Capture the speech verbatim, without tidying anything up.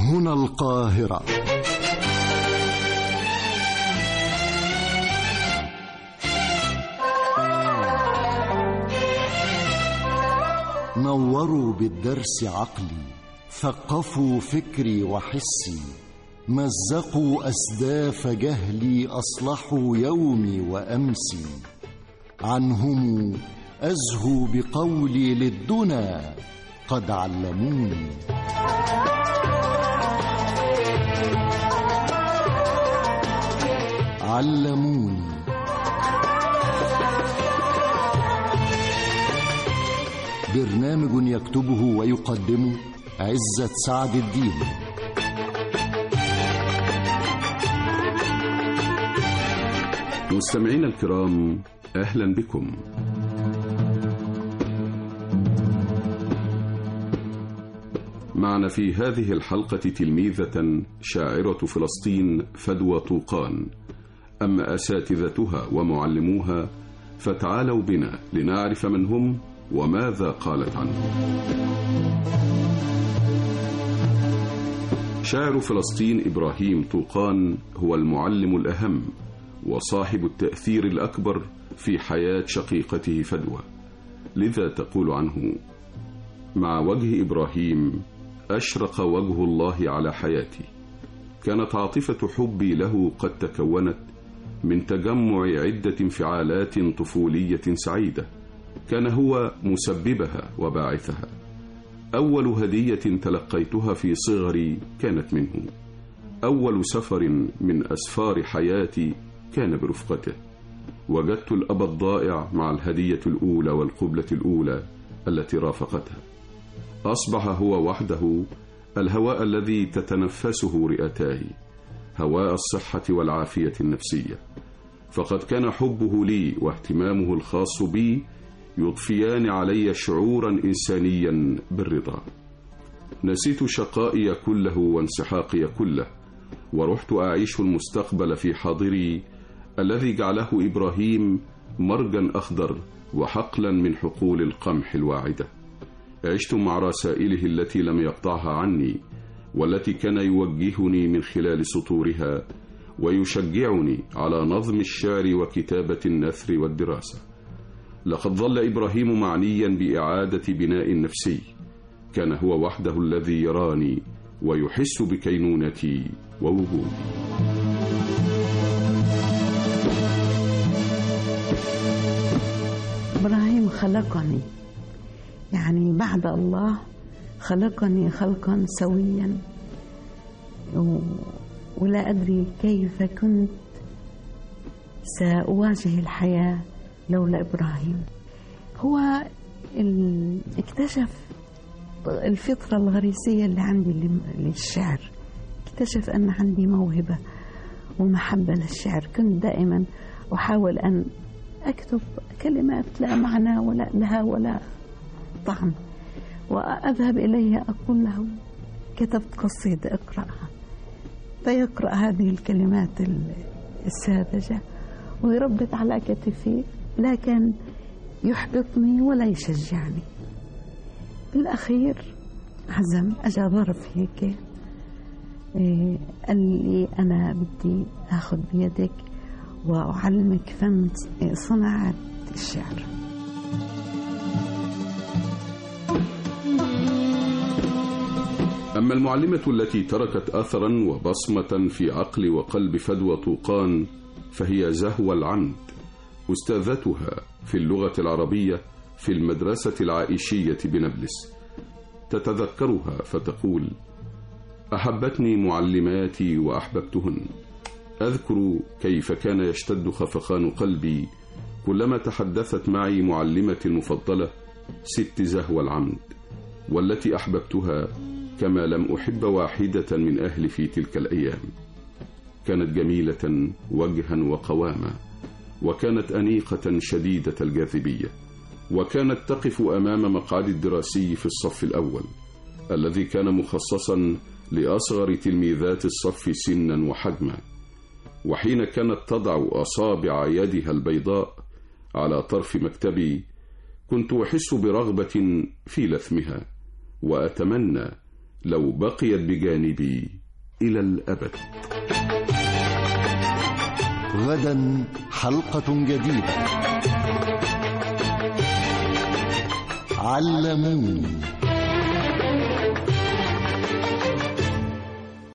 هنا القاهرة. نوروا بالدرس عقلي، ثقفوا فكري وحسي، مزقوا أسداف جهلي، أصلحوا يومي وأمسي. عنهم أزهو بقولي للدنا، قد علموني. علموني. برنامج يكتبه ويقدمه عزت سعد الدين. مستمعينا الكرام، أهلا بكم. معنا في هذه الحلقة تلميذة شاعرة فلسطين فدوى طوقان. أما أساتذتها ومعلموها فتعالوا بنا لنعرف من هم وماذا قالت عنهم. شاعر فلسطين إبراهيم طوقان هو المعلم الأهم وصاحب التأثير الأكبر في حياة شقيقته فدوى. لذا تقول عنه: مع وجه إبراهيم أشرق وجه الله على حياتي. كانت عاطفة حبي له قد تكونت من تجمع عدة انفعالات طفولية سعيدة، كان هو مسببها وباعثها. أول هدية تلقيتها في صغري كانت منه. أول سفر من أسفار حياتي كان برفقته. وجدت الأب الضائع مع الهدية الأولى والقبلة الأولى التي رافقتها. أصبح هو وحده الهواء الذي تتنفسه رئتاي، هواء الصحة والعافية النفسية. فقد كان حبه لي واهتمامه الخاص بي يضفيان علي شعورا إنسانيا بالرضا. نسيت شقائي كله وانسحاقي كله، ورحت أعيش المستقبل في حاضري الذي جعله إبراهيم مرجا أخضر وحقلا من حقول القمح الواعدة. عشت مع رسائله التي لم يقطعها عني، والتي كان يوجهني من خلال سطورها ويشجعني على نظم الشعر وكتابة النثر والدراسة. لقد ظل إبراهيم معنيا بإعادة بناء نفسي. كان هو وحده الذي يراني ويحس بكينونتي ووجودي. إبراهيم خلقني، يعني بعد الله خلقني خلقا سويا، ولا أدري كيف كنت سأواجه الحياة لولا إبراهيم. هو اكتشف الفطرة الغريزية اللي عندي للشعر، اكتشف أن عندي موهبة ومحبة للشعر. كنت دائما أحاول أن أكتب كلمات لا معنى ولا لها ولا طعم، وأذهب إليها أقول له: كتبت قصيدة اقرأها. فيقرأ هذه الكلمات الساذجة ويربط على كتفي، لكن يحبطني ولا يشجعني. بالأخير عزم، أجا ظرف هيك، قال لي: أنا بدي أخذ بيدك وأعلمك فن صناعة الشعر. أما المعلمة التي تركت أثرا وبصمة في عقل وقلب فدوى طوقان فهي زهوة العمد، أستاذتها في اللغة العربية في المدرسة العائشية بنابلس. تتذكرها فتقول: أحبتني معلماتي وأحببتهن. أذكر كيف كان يشتد خفقان قلبي كلما تحدثت معي معلمتي المفضلة ست زهوة العمد، والتي أحببتها كما لم أحب واحدة من أهلي في تلك الأيام. كانت جميلة وجها وقواما، وكانت أنيقة شديدة الجاذبية، وكانت تقف أمام مقعد الدراسي في الصف الأول الذي كان مخصصا لأصغر تلميذات الصف سنا وحجما. وحين كانت تضع أصابع يدها البيضاء على طرف مكتبي كنت أحس برغبة في لثمها، وأتمنى لو بقيت بجانبي إلى الأبد. غدا حلقة جديدة. علموني.